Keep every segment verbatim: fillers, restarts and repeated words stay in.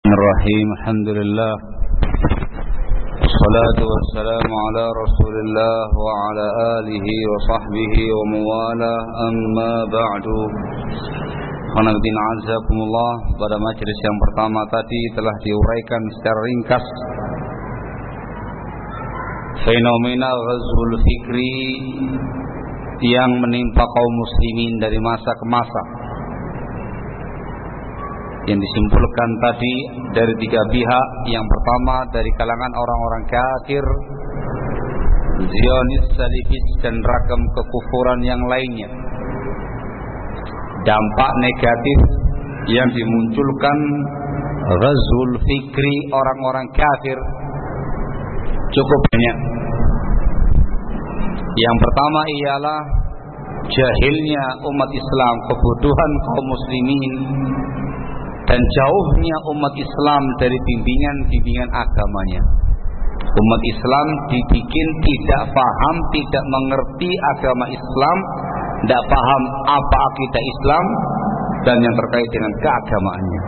Bismillahirrahmanirrahim. Alhamdulillah. Wassalatu wassalamu ala Rasulillah wa ala alihi wa sahbihi wa mawala. Amma ba'du. Khonabdin azakumullah. Pada majelis yang pertama tadi telah diuraikan secara ringkas fenomena ghazwul fikri yang menimpa kaum muslimin dari masa ke masa, yang disimpulkan tadi dari tiga pihak. Yang pertama dari kalangan orang-orang kafir, Zionis, Salibis, dan ragam kekufuran yang lainnya. Dampak negatif yang dimunculkan ghazwul fikri orang-orang kafir cukup banyak. Yang pertama ialah jahilnya umat Islam, kebodohan kaum muslimin, dan jauhnya umat Islam dari bimbingan-bimbingan agamanya. Umat Islam dibikin tidak paham, tidak mengerti agama Islam, tidak paham apa akidah Islam dan yang terkait dengan keagamaannya.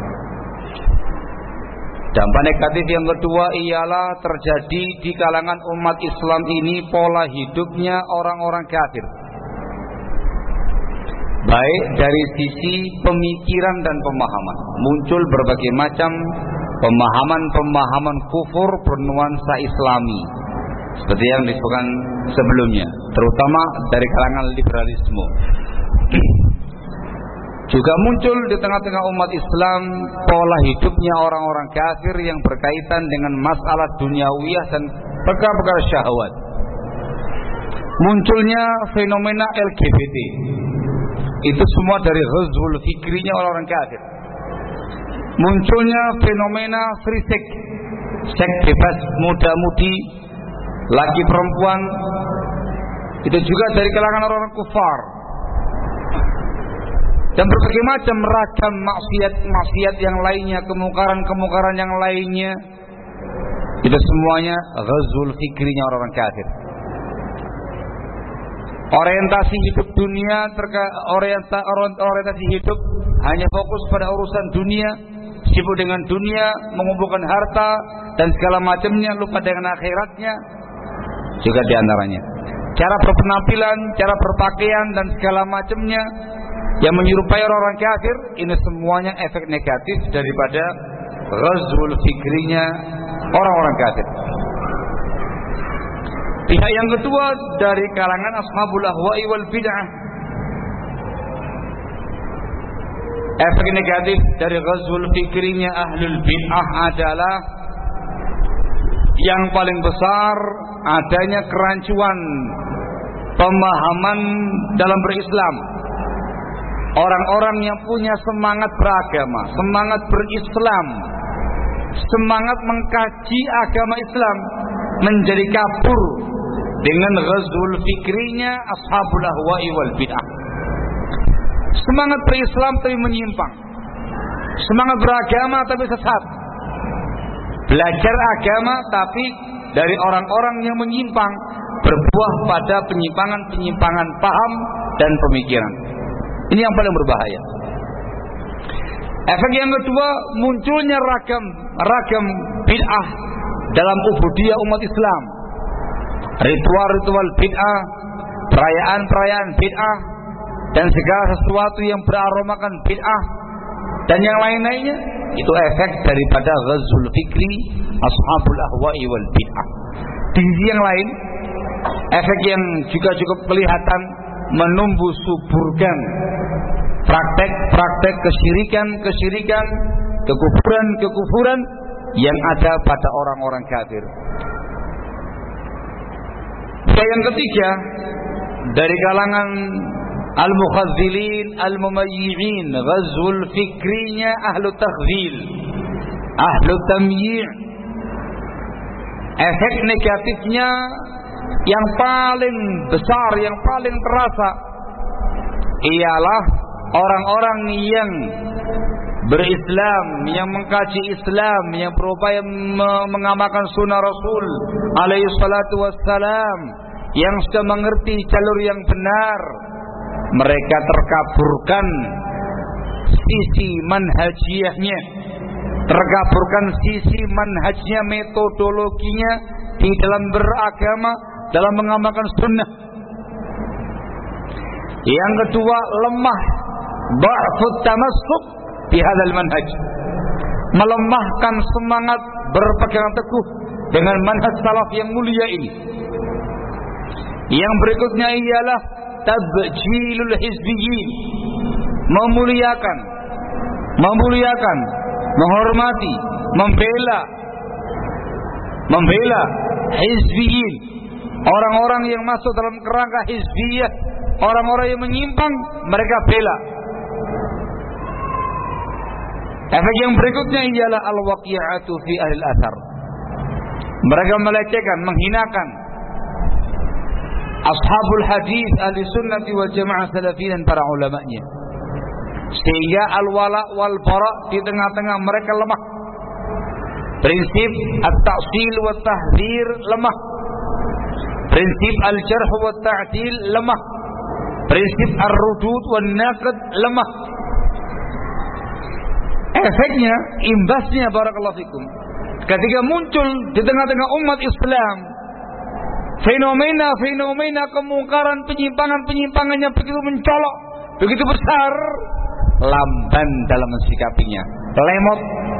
Dampak negatif yang kedua ialah terjadi di kalangan umat Islam ini pola hidupnya orang-orang kafir, baik dari sisi pemikiran dan pemahaman. Muncul berbagai macam pemahaman-pemahaman kufur bernuansa Islami, seperti yang disebutkan sebelumnya, terutama dari kalangan liberalisme. Juga muncul di tengah-tengah umat Islam pola hidupnya orang-orang kafir yang berkaitan dengan masalah duniawiyah dan perkara-perkara syahwat. Munculnya fenomena L G B T. Itu semua dari ghazwul fikrinya orang-orang kafir. Munculnya fenomena free sex, seks bebas muda-mudi, laki perempuan, itu juga dari kalangan orang-orang kufar. Dan berbagai macam ragam maksiat-maksiat yang lainnya, kemungkaran-kemungkaran yang lainnya, itu semuanya ghazwul fikrinya orang-orang kafir. Orientasi hidup dunia, terka- orienta- orientasi hidup hanya fokus pada urusan dunia, sibuk dengan dunia, mengumpulkan harta dan segala macamnya, lupa dengan akhiratnya. Juga diantaranya cara berpenampilan, cara berpakaian dan segala macamnya yang menyerupai orang-orang kafir. Ini semuanya efek negatif daripada ghazwul fikrinya orang-orang kafir. Pihak yang kedua dari kalangan ashabul ahwa'i wal bid'ah. Efek negatif dari ghazwul fikrinya ahlul bid'ah adalah yang paling besar adanya kerancuan pemahaman dalam berislam. Orang-orang yang punya semangat beragama, semangat berislam, semangat mengkaji agama Islam, menjadi kabur dengan ghazwul fikrinya ashabul ahwa'i wal bid'ah. Semangat berislam tapi menyimpang, semangat beragama tapi sesat, belajar agama tapi dari orang-orang yang menyimpang, berbuah pada penyimpangan-penyimpangan paham dan pemikiran. Ini yang paling berbahaya. Efek yang kedua, munculnya ragam ragam bid'ah dalam ubudiyah umat Islam. Ritual-ritual bid'ah, perayaan-perayaan bid'ah, dan segala sesuatu yang beraromakan bid'ah dan yang lain-lainnya, itu efek daripada ghazwul fikri ashabul ahwa'i wal bid'ah. Di sisi yang lain, efek yang juga cukup kelihatan menumbuh suburkan praktek-praktek kesyirikan-kesyirikan, kekufuran-kekufuran yang ada pada orang-orang kafir. Yang ketiga dari kalangan al-mukhadzilin al-mumayyi'in, ghazwul fikrinya ahlu takhzil, ahlu tamyi'. Efek negatifnya yang paling besar, yang paling terasa ialah orang-orang yang berislam, yang mengkaji Islam, yang berupaya mengamalkan sunnah Rasul alaihi salatu wassalam, yang sudah mengerti jalur yang benar. Mereka terkaburkan sisi manhajiyahnya, terkaburkan sisi manhajnya, metodologinya di dalam beragama, dalam mengamalkan sunnah. Yang kedua, lemah dha'fut tamassuk bi hadzal manhaj, melemahkan semangat berpegang teguh dengan manhaj salaf yang mulia ini. Yang berikutnya ialah tabjilul hizbiyyin, memuliakan memuliakan menghormati, membela membela hizbiyyin, orang-orang yang masuk dalam kerangka hizbiyah, orang-orang yang menyimpang mereka bela. Efek yang berikutnya ialah al-waqi'atu fi ahlil athar, mereka melecehkan, menghinakan ashabul hadis, ahli sunnati wal jamaah salafiyin dan para ulamanya, sehingga al-wala wal bara di tengah-tengah mereka lemah. Prinsip at-ta'sil wa tahdzir lemah, prinsip al-jarh wa ta'dil lemah, prinsip ar-rudud wa naqd lemah. Efeknya, imbasnya barakallahu fikum, ketika muncul di tengah-tengah umat Islam fenomena-fenomena kemungkaran, penyimpangan-penyimpangannya begitu mencolok, begitu besar, lamban dalam mensikapinya, lemot.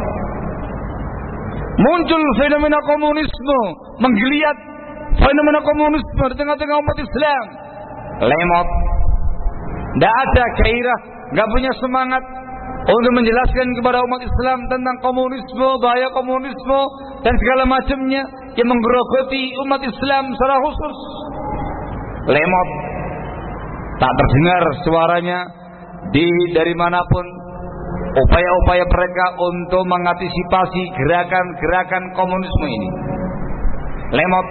Muncul fenomena komunisme, menggeliat fenomena komunisme di tengah-tengah umat Islam, lemot. Tidak ada gairah, tidak punya semangat untuk menjelaskan kepada umat Islam tentang komunisme, bahaya komunisme dan segala macamnya yang menggerogoti umat Islam secara khusus. Lemot, tak terdengar suaranya di dari manapun. Upaya-upaya mereka untuk mengantisipasi gerakan-gerakan komunisme ini, lemot.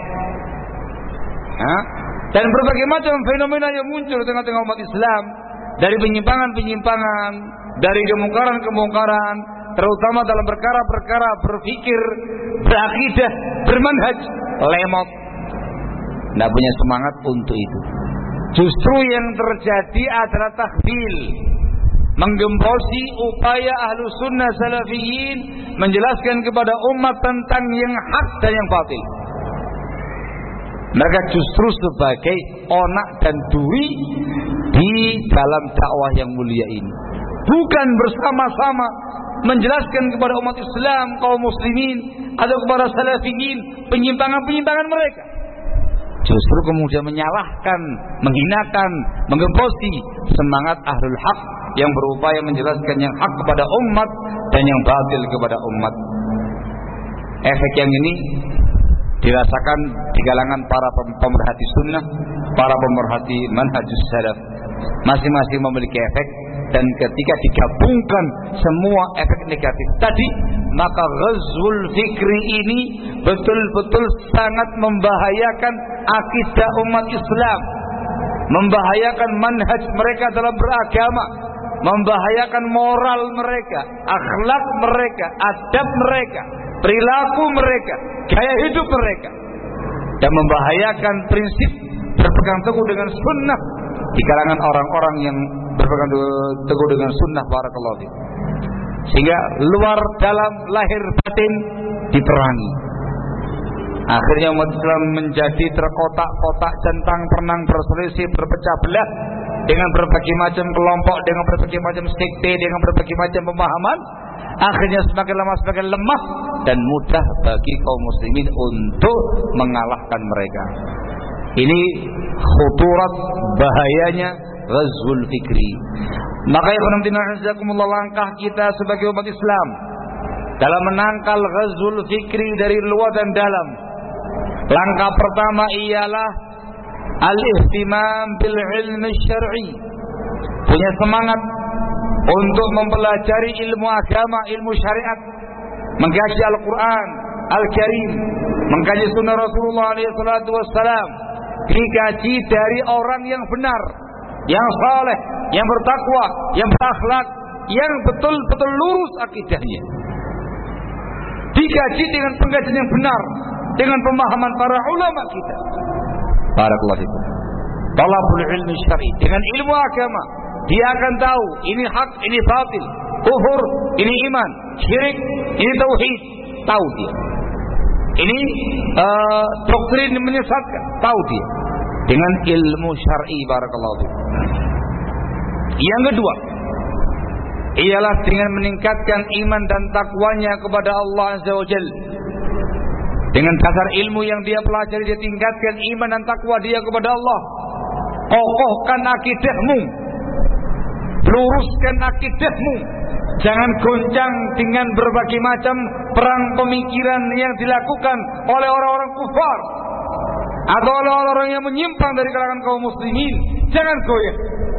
Hah? Dan berbagai macam fenomena yang muncul di tengah-tengah umat Islam, dari penyimpangan-penyimpangan, dari kemungkaran-kemungkaran, terutama dalam perkara-perkara berpikir, berakidah, bermanhaj, lemot. Tidak punya semangat untuk itu. Justru yang terjadi adalah takhfil, menggembosi upaya ahlu sunnah salafiyin menjelaskan kepada umat tentang yang hak dan yang batil. Mereka justru sebagai onak dan duri di dalam dakwah yang mulia ini, bukan bersama-sama menjelaskan kepada umat Islam, kaum muslimin atau kepada salafiyin penyimpangan-penyimpangan mereka. Justru kemudian menyalahkan, menghinakan, menggembosi semangat ahlul haq yang berupaya menjelaskan yang hak kepada umat dan yang batil kepada umat. Efek yang ini dirasakan di kalangan para pemerhati sunnah, para pemerhati manhajus salaf. Masing-masing memiliki efek, dan ketika digabungkan semua efek negatif tadi, maka ghazwul fikri ini betul-betul sangat membahayakan akidah umat Islam, membahayakan manhaj mereka dalam beragama, membahayakan moral mereka, akhlak mereka, adab mereka, perilaku mereka, gaya hidup mereka, dan membahayakan prinsip berpegang teguh dengan sunnah di kalangan orang-orang yang berpegang teguh dengan sunnah, barakallahu fiik. Sehingga luar dalam lahir batin diperangi. Akhirnya umat Islam menjadi terkotak-kotak, centang perenang, berselisih, berpecah belah dengan berbagai macam kelompok, dengan berbagai macam sekte, dengan berbagai macam pemahaman. Akhirnya semakin lama semakin lemah dan mudah bagi kaum muslimin untuk mengalahkan mereka. Ini khuturat, bahayanya ghazwul fikri. Maka ya khonamtina langkah kita sebagai umat Islam dalam menangkal ghazwul fikri dari luar dan dalam. Langkah pertama ialah al-ihtimam bil ilmi syar'i, punya semangat untuk mempelajari ilmu agama, ilmu syariat, mengkaji Al-Quran Al-Karim, mengkaji sunnah Rasulullah alaihi salatu wassalam, dikaji dari orang yang benar, yang saleh, yang bertakwa, yang berakhlak, yang betul-betul lurus akidahnya, dikaji dengan pengkajian yang benar, dengan pemahaman para ulama kita. Barakallahu fikum. Talabul ilmi syar'i, dengan ilmu agama dia akan tahu ini hak, ini batil, kufur, ini iman, syirik, ini tauhid, tahu dia. Ini uh, doktrin menyesatkan, tahu dia. Dengan ilmu syar'i, barakallahu fiik. Yang kedua, ialah dengan meningkatkan iman dan takwanya kepada Allah Azza wa Jalla. Dengan dasar ilmu yang dia pelajari, dia tingkatkan iman dan takwa dia kepada Allah. Kokohkan akidahmu, luruskan akidahmu. Jangan goncang dengan berbagai macam perang pemikiran yang dilakukan oleh orang-orang kufar atau oleh orang-orang yang menyimpang dari kalangan kaum muslimin. Jangan goyah.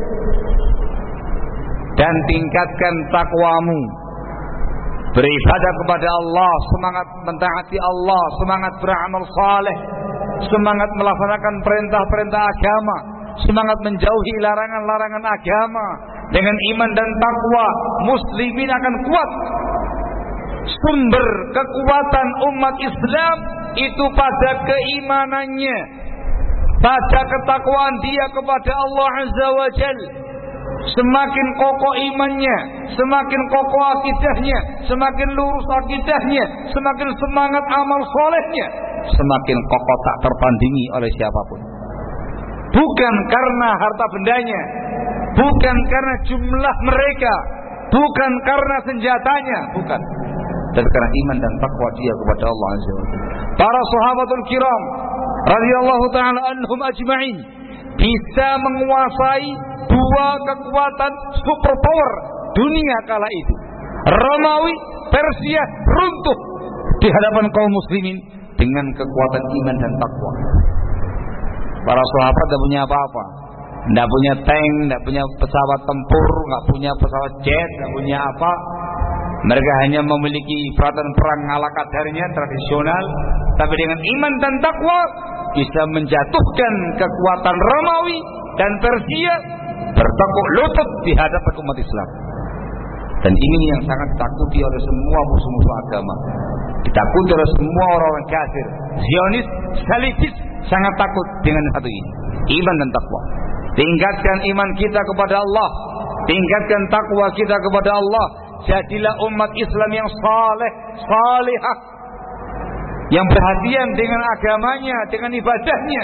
Dan tingkatkan takwamu, beribadah kepada Allah, semangat mentaati Allah, semangat beramal saleh, semangat melaksanakan perintah-perintah agama, semangat menjauhi larangan-larangan agama. Dengan iman dan takwa, muslimin akan kuat. Sumber kekuatan umat Islam itu pada keimanannya, pada ketakwaan dia kepada Allah Azza wa Jalla. Semakin kokoh imannya, semakin kokoh akidahnya, semakin lurus akidahnya, semakin semangat amal solehnya, semakin kokoh tak tertandingi oleh siapapun. Bukan karena harta bendanya, bukan karena jumlah mereka, bukan karena senjatanya, bukan, tapi karena iman dan takwa dia kepada Allah Azza wa Jalla. Para sahabatul kiram radhiyallahu taala anhum ajma'in bisa menguasai dua kekuatan superpower dunia kala itu. Romawi, Persia runtuh di hadapan kaum muslimin dengan kekuatan iman dan takwa. Para sahabat tidak punya apa-apa, tidak punya tank, tidak punya pesawat tempur, tidak punya pesawat jet, tidak punya apa. Mereka hanya memiliki peralatan perang ala kadarnya tradisional, tapi dengan iman dan takwa bisa menjatuhkan kekuatan Romawi dan Persia, bertekuk lutut di hadapan umat Islam. Dan ini yang sangat ditakuti oleh semua musuh-musuh agama, ditakuti oleh semua orang-orang kafir, Zionis, Salibis, sangat takut dengan hal ini. Iman dan takwa. Tingkatkan iman kita kepada Allah, tingkatkan takwa kita kepada Allah. Jadilah umat Islam yang saleh, salihah, yang perhatian dengan agamanya, dengan ibadahnya.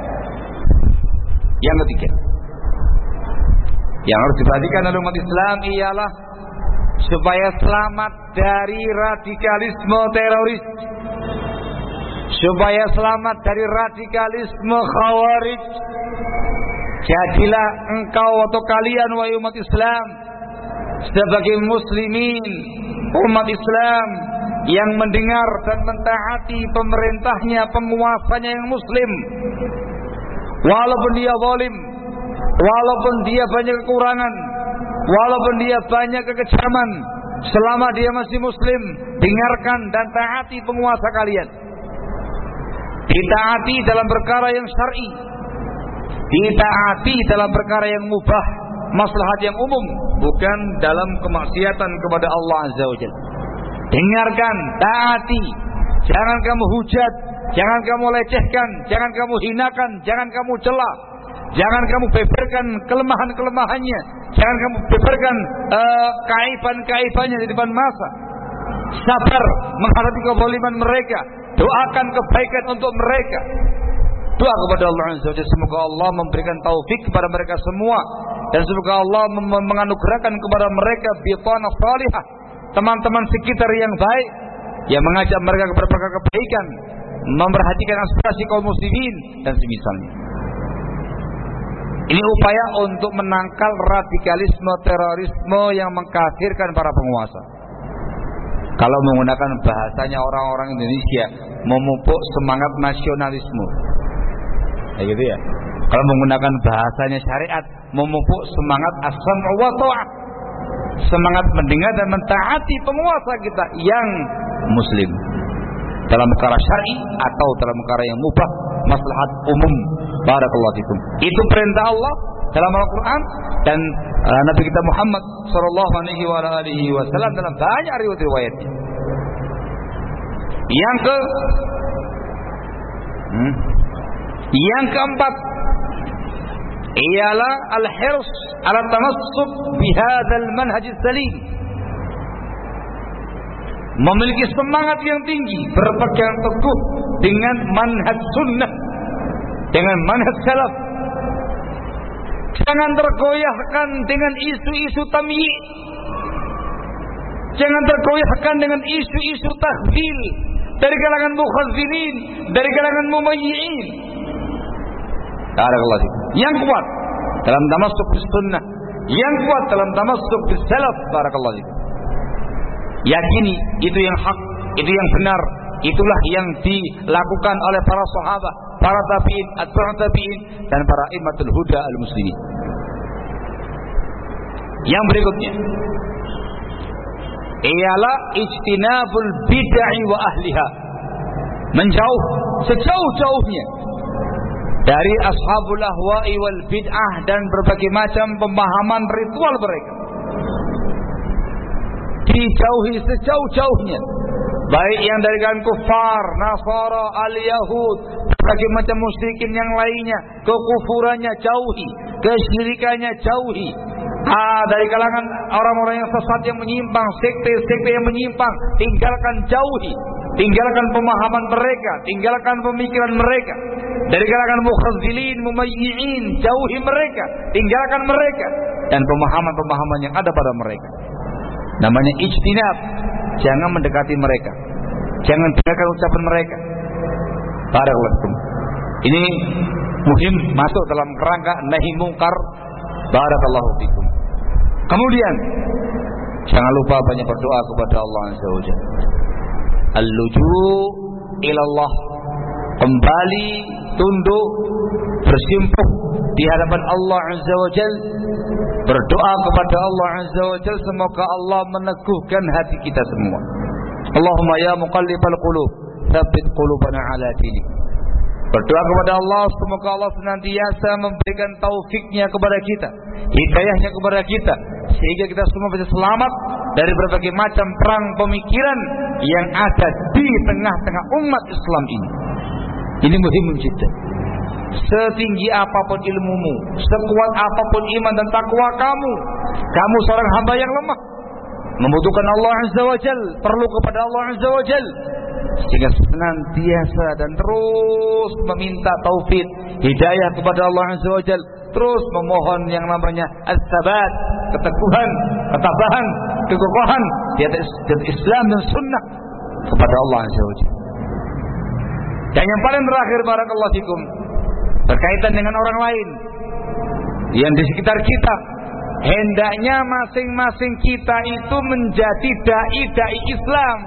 Yang ketiga, yang harus diperhatikan oleh umat Islam ialah supaya selamat dari radikalisme teroris, supaya selamat dari radikalisme khawarij. Jadilah engkau atau kalian wahai umat Islam sebagai muslimin, umat Islam yang mendengar dan mentaati pemerintahnya, penguasanya yang muslim, walaupun dia zalim, walaupun dia banyak kekurangan, walaupun dia banyak kekejaman, selama dia masih muslim, dengarkan dan taati penguasa kalian. Ditaati dalam perkara yang syar'i, ditaati dalam perkara yang mubah, maslahat yang umum, bukan dalam kemaksiatan kepada Allah Azza wa Jalla. Dengarkan, taati, jangan kamu hujat, jangan kamu lecehkan, jangan kamu hinakan, jangan kamu cela, jangan kamu beberkan kelemahan-kelemahannya, jangan kamu beberkan uh, kaiban-kaibannya di depan masa. Sabar menghadapi kezaliman mereka, doakan kebaikan untuk mereka. Doa kepada Allah Azza wa Jalla, semoga Allah memberikan taufik kepada mereka semua, dan semoga Allah menganugerahkan kepada mereka bitanah salihah, teman-teman sekitar yang baik, yang mengajak mereka kepada perkara kebaikan, memperhatikan aspirasi kaum muslimin dan semisalnya. Ini upaya untuk menangkal radikalisme terorisme yang mengkafirkan para penguasa. Kalau menggunakan bahasanya orang-orang Indonesia, memupuk semangat nasionalisme, ya gitu ya. Kalau menggunakan bahasanya syariat, memupuk semangat as-sam'u wa ta'ah, semangat mendengar dan mentaati penguasa kita yang muslim dalam perkara syar'i atau dalam perkara yang mubah, maslahat umum. Barakallahu fikum. Itu perintah Allah dalam Al-Quran dan uh, Nabi kita Muhammad sallallahu alaihi wasallam dalam banyak riwayat-riwayatnya. Yang ke hmm, yang keempat ialah al-hirs ala tamassuk bihadzal manhaj salim, memiliki semangat yang tinggi, berpegang teguh dengan manhaj sunnah, dengan manhaj salaf. Jangan tergoyahkan dengan isu-isu tamyi', jangan tergoyahkan dengan isu-isu tahdil dari kalangan mukhazzilin, dari kalangan mumayyi'in. Barakallahu fikum. Yang kuat dalam tamassuk bis sunnah, yang kuat dalam tamassuk bis salaf. Barakallahu fikum. Yakini itu yang hak, itu yang benar, itulah yang dilakukan oleh para sahabat, para tabi'in, atba'ut tabi'in, dan para immatul huda al-muslimin. Yang berikutnya ialah ijtinabul bid'ah wa ahliha, menjauh sejauh-jauhnya dari ashabul ahwa'i wal bid'ah dan berbagai macam pemahaman ritual mereka. Dijauhi sejauh-jauhnya, baik yang dari kalangan kufar, Nasara, al-Yahud, berbagai macam musyrikin yang lainnya, kekufurannya jauhi, kesyirikannya jauhi. Ah, dari kalangan orang-orang yang sesat yang menyimpang, sekte-sekte yang menyimpang, tinggalkan, jauhi. Tinggalkan pemahaman mereka, tinggalkan pemikiran mereka. Dari kalangan mukhazzilin, mumayyi'in, jauhi mereka, tinggalkan mereka, dan pemahaman-pemahaman yang ada pada mereka. Namanya ijtinab. Jangan mendekati mereka, jangan dengarkan ucapan mereka. Barakallahu fikum. Ini muhim, masuk dalam kerangka nahi mungkar. Barakallahu fikum. Kemudian jangan lupa banyak berdoa kepada Allah Azza wa Jalla. Al-luju' ilallah, kembali tunduk bersimpuh di hadapan Allah Azza wa Jalla, berdoa kepada Allah Azza wa Jalla semoga Allah meneguhkan hati kita semua. Allahumma ya muqallibal qulub, tsabbit qulubana ala dinik. Berdoa kepada Allah semoga Allah senantiasa memberikan taufiknya kepada kita, hidayahnya kepada kita, sehingga kita semua bisa selamat dari berbagai macam perang pemikiran yang ada di tengah-tengah umat Islam ini. Ini muhim jiddan. Setinggi apapun ilmumu, sekuat apapun iman dan takwa kamu, kamu seorang hamba yang lemah, membutuhkan Allah Azza wa Jal, perlu kepada Allah Azza wa Jal, sehingga senantiasa dan terus meminta taufik, hidayah kepada Allah Azza wa Jal, terus memohon yang namanya as-sabat, keteguhan, ketabahan, kekokohan di atas Islam dan sunnah kepada Allah Azza wa Jal. Dan yang paling terakhir, barakallahu fikum, berkaitan dengan orang lain yang di sekitar kita, hendaknya masing-masing kita itu menjadi dai-dai Islam.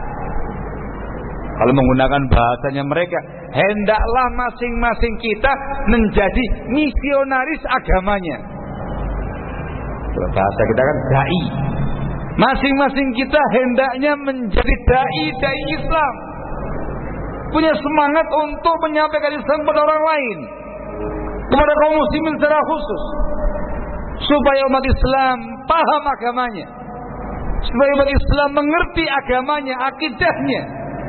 Kalau menggunakan bahasanya mereka, hendaklah masing-masing kita menjadi misionaris agamanya. Bahasa kita kan dai. Masing-masing kita hendaknya menjadi dai-dai Islam, punya semangat untuk menyampaikan Islam kepada orang lain, kepada kaum muslimin secara khusus, supaya umat Islam paham agamanya, supaya umat Islam mengerti agamanya, akidahnya,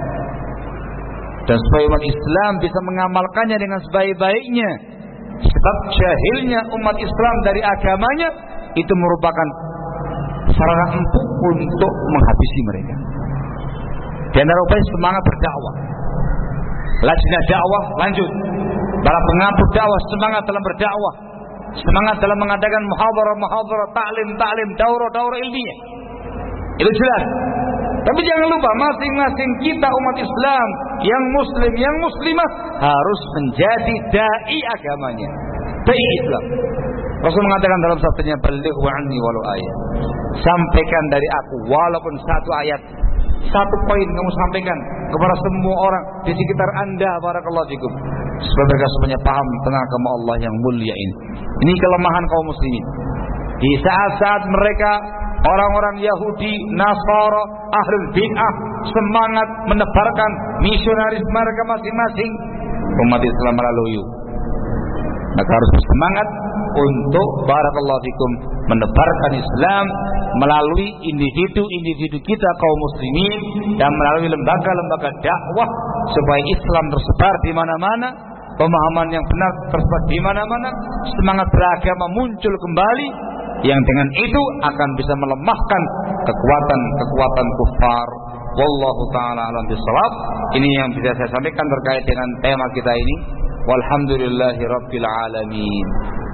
dan supaya umat Islam bisa mengamalkannya dengan sebaik-baiknya. Sebab jahilnya umat Islam dari agamanya itu merupakan sarana empuk untuk menghabisi mereka. Dan rupanya semangat berdakwah, lajnah dakwah lanjut, para pengampu dakwah semangat dalam berdakwah, semangat dalam mengadakan muhadharah-muhadharah, taklim-taklim, daurah-daurah ilmiah. Itu jelas. Tapi jangan lupa, masing-masing kita umat Islam yang muslim, yang muslimah harus menjadi dai agamanya, dai Islam. Rasul mengatakan dalam sabdanya, "Ballighu anni walau ayat." Sampaikan dari aku walaupun satu ayat, satu poin kamu sampaikan kepada semua orang di sekitar Anda, barakallahu fikum, supaya mereka semuanya paham tentang agama Allah yang mulia ini. Ini kelemahan kaum muslimin. Di saat-saat mereka, orang-orang Yahudi, Nasara, ahlul bid'ah semangat menebarkan misionaris mereka masing-masing, umat Islam melalui. Maka harus bersemangat untuk barakallahu fikum menebarkan Islam melalui individu-individu kita kaum muslimin dan melalui lembaga-lembaga dakwah, supaya Islam tersebar di mana-mana, pemahaman yang benar tersebar di mana-mana, semangat beragama muncul kembali, yang dengan itu akan bisa melemahkan kekuatan-kekuatan kufar Wallahu taala alam bisawab. Ini yang bisa saya sampaikan terkait dengan tema kita ini. Walhamdulillahirabbil alamin.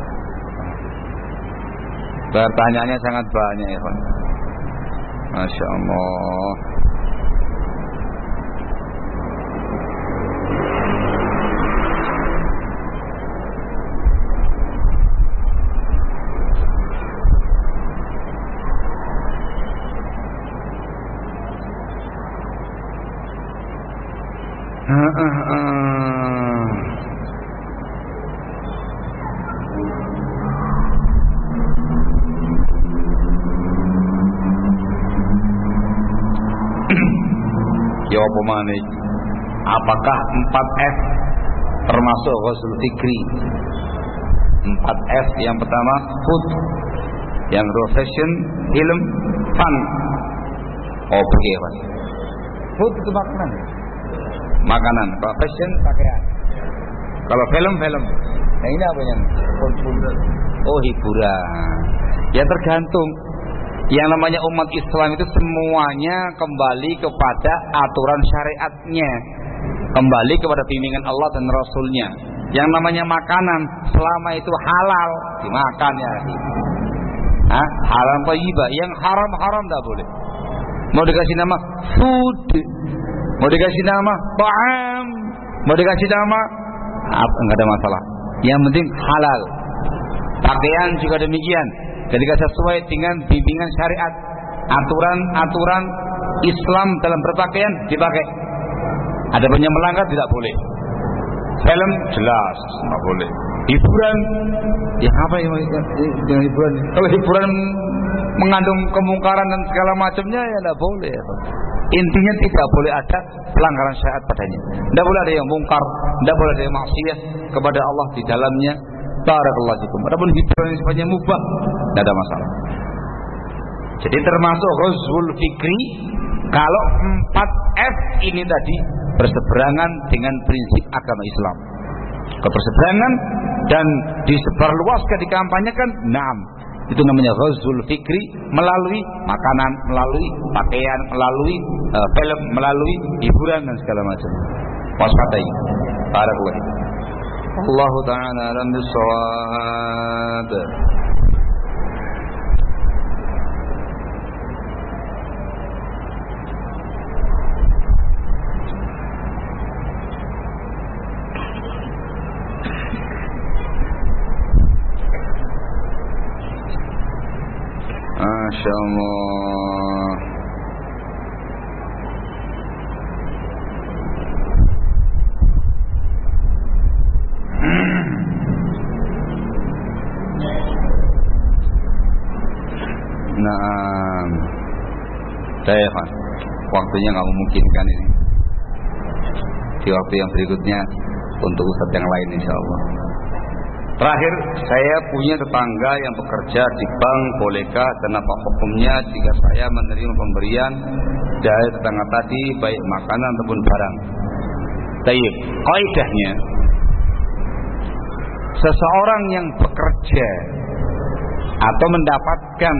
Pertanyaannya sangat banyak ya, Pak. Masya Allah. Uh, uh, uh. Jawab pemane. Apakah empat F termasuk ghusl fikri? empat F yang pertama food, yang kedua fashion, film, fun. Oh, pergi Pak. Food itu makanan. Makanan, kalau fashion pakaian. Kalau film film. Nah ini apa yang? Oh, hiburan. Ya tergantung. Yang namanya umat Islam itu semuanya kembali kepada aturan syariatnya, kembali kepada bimbingan Allah dan Rasulnya. Yang namanya makanan selama itu halal dimakan ya. Hah? Halal thayyibah. Yang haram-haram tidak boleh. Mau dikasih nama food, mau dikasih nama ta'am, mau dikasih nama apa, enggak ada masalah. Yang penting halal. Pakaian juga demikian. Ketika sesuai dengan bimbingan syariat, aturan-aturan Islam dalam berpakaian dipakai. Ada banyak melanggar tidak boleh. Film jelas nggak boleh. Hiburan, ya apa yang dengan hiburan? Kalau hiburan mengandung kemungkaran dan segala macamnya ya tidak boleh. Intinya tidak boleh ada pelanggaran syariat padanya. Tidak boleh ada yang mungkar, tidak boleh ada yang maksiat kepada Allah di dalamnya. Barakallahu fikum. Adapun hiburan yang sifatnya mubah, tidak ada masalah. Jadi termasuk ghusl fikri kalau empat F ini tadi berseberangan dengan prinsip agama Islam. Keberseberangan dan disebarluaskan, dikampanyekan, naam. Itu namanya ghusl fikri, melalui makanan, melalui pakaian, melalui uh, film, melalui hiburan dan segala macam. Waspadai. Barakallahu. Allah ta'ala alam bisawab. Masya Allah. Nah, saya kan waktunya nggak memungkinkan ini. Di waktu yang berikutnya untuk ustadz yang lain insya Allah. Terakhir, saya punya tetangga yang bekerja di bank, bolehkah dan apa hukumnya jika saya menerima pemberian dari tetangga tadi, baik makanan ataupun barang? Tayyib, kaidahnya seseorang yang bekerja atau mendapatkan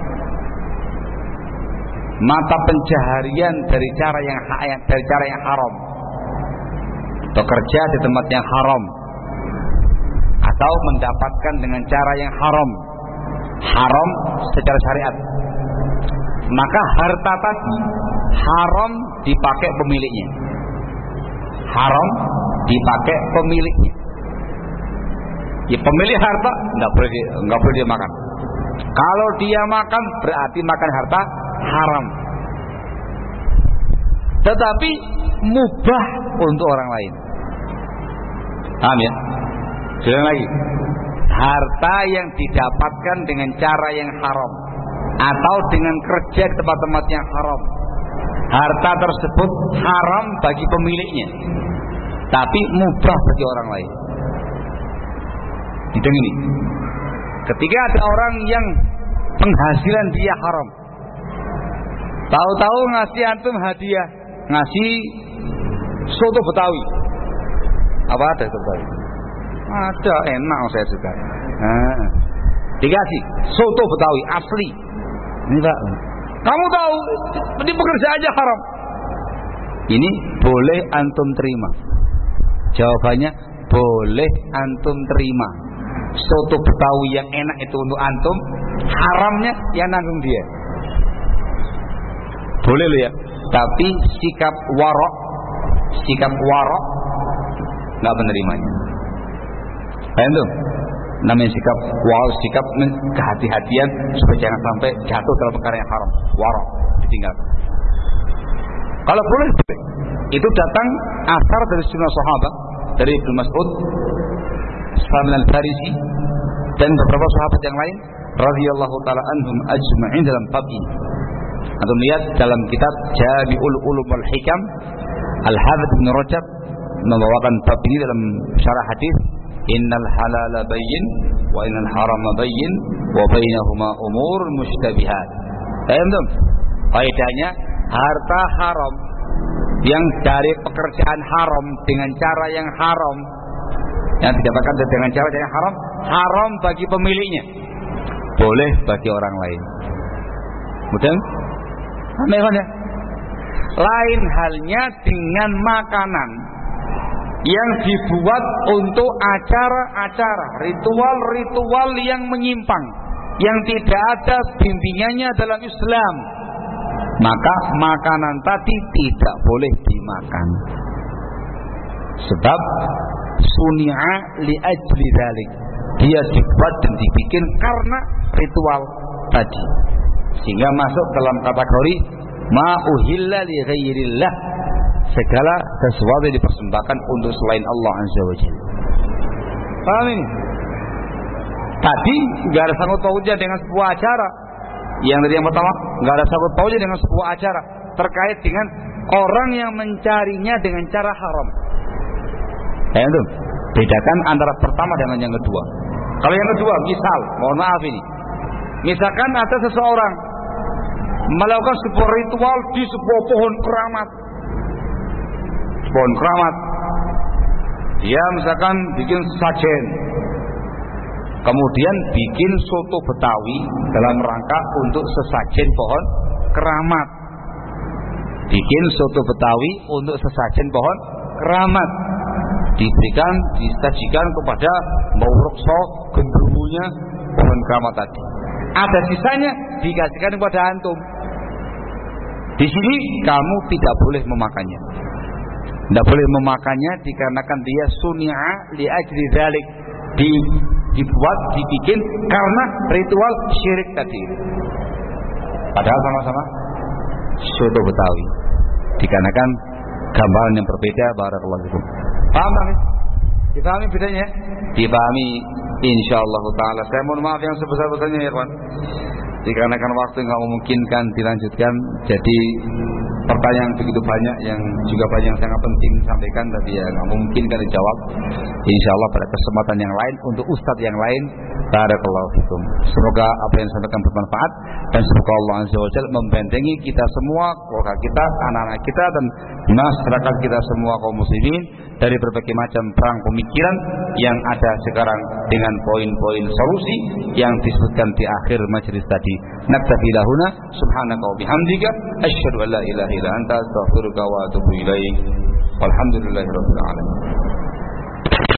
mata pencaharian dari cara yang dari cara yang haram, bekerja di tempat yang haram, atau mendapatkan dengan cara yang haram, haram secara syariat, maka harta tadi haram dipakai pemiliknya, haram dipakai pemiliknya. Ya pemilik harta nggak boleh nggak boleh dia makan. Kalau dia makan berarti makan harta haram. Tetapi mubah untuk orang lain. Paham ya? Sekali lagi, harta yang didapatkan dengan cara yang haram atau dengan kerja di tempat-tempat yang haram, harta tersebut haram bagi pemiliknya, tapi mubah bagi orang lain. Hitung ini, ketika ada orang yang penghasilan dia haram, tahu-tahu ngasih antum hadiah, ngasih soto Betawi, apa ada soto Betawi? Ada, enak saya suka. Nah, dikasih soto Betawi asli. Ini Pak, kamu tahu di pekerja aja haram. Ini boleh antum terima. Jawabannya boleh antum terima. Soto Betawi yang enak itu untuk antum, haramnya yang nanggung dia. Boleh loh ya. Tapi sikap warok, sikap warok nggak menerimanya. Paham tuh? Namanya sikap warok, sikap kehati-hatian supaya jangan sampai jatuh dalam perkara yang haram. Warok ditinggalkan. Kalau boleh, boleh. Itu datang asar dari sejumlah sahabat, dari Ibnu Mas'ud, Salman Al-Farisi, dan beberapa sahabat yang lain radhiyallahu taala anhum ajma'in dalam bab ini. Atau lihat dalam kitab Jami'ul Ulum wal Hikam, Al-Hafidz Ibnu Rajab membawakan bab ini dalam syarah hadis, innal halala bayyin wa innal harama bayyin wa bainahuma umur mushtabihat. Paham tuh? Kaidahnya harta haram yang dari pekerjaan haram dengan cara yang haram, yang didapatkan dengan cara yang haram, haram bagi pemiliknya, boleh bagi orang lain. Betul? Aneh kan ya? Lain halnya dengan makanan yang dibuat untuk acara-acara, ritual-ritual yang menyimpang, yang tidak ada bimbingannya dalam Islam. Maka makanan tadi tidak boleh dimakan. Sebab suni'a li ajli dzalik. Dia dibuat dan dibikin karena ritual tadi. Sehingga masuk dalam kategori ma uhilla li ghairillah. Segala sesuatu yang dipersembahkan untuk selain Allah Azza wa Jalla. Paham ini? Tadi enggak ada sangkut pautnya dengan sebuah acara. Yang tadi yang pertama, nggak ada sangkut pautnya dengan sebuah acara terkait dengan orang yang mencarinya dengan cara haram. Ya itu, bedakan antara pertama dengan yang kedua. Kalau yang kedua, misal, mohon maaf ini, misalkan ada seseorang melakukan sebuah ritual di sebuah pohon keramat, pohon keramat, dia misalkan bikin sajen. Kemudian bikin soto Betawi dalam rangka untuk sesajen pohon keramat. Bikin soto Betawi untuk sesajen pohon keramat. Diberikan, disajikan kepada Mbah Reksa gendruwonya pohon keramat tadi. Ada sisanya dikasihkan kepada antum. Di sini kamu tidak boleh memakannya. Tidak boleh memakannya dikarenakan dia suni'a li ajli dzalik. Di, dibuat, dibikin karena ritual syirik tadi. Padahal sama-sama soto Betawi, dikarenakan gambaran yang berbeda. Barakallahu fikum. Paham tak? Dipahami bedanya? Dipahami insyaallah taala. Saya mohon maaf yang sebesar-besarnya ya kawan. Dikarenakan waktu nggak memungkinkan dilanjutkan, jadi pertanyaan begitu banyak yang juga banyak yang sangat penting disampaikan, tapi ya nggak memungkinkan dijawab. Insyaallah pada kesempatan yang lain untuk ustadz yang lain. Barakallahu fikum. Semoga apa yang disampaikan bermanfaat dan semoga Allah Azza wa Jalla membentengi kita semua, keluarga kita, anak-anak kita dan masyarakat kita semua kaum muslimin dari berbagai macam perang pemikiran yang ada sekarang dengan poin-poin solusi yang disebutkan di akhir majelis tadi. Naktafi lahuna subhanaka wa bihamdika asyhadu an la ilaha illa anta astaghfiruka wa atubu ilaik. Walhamdulillahirabbil alamin.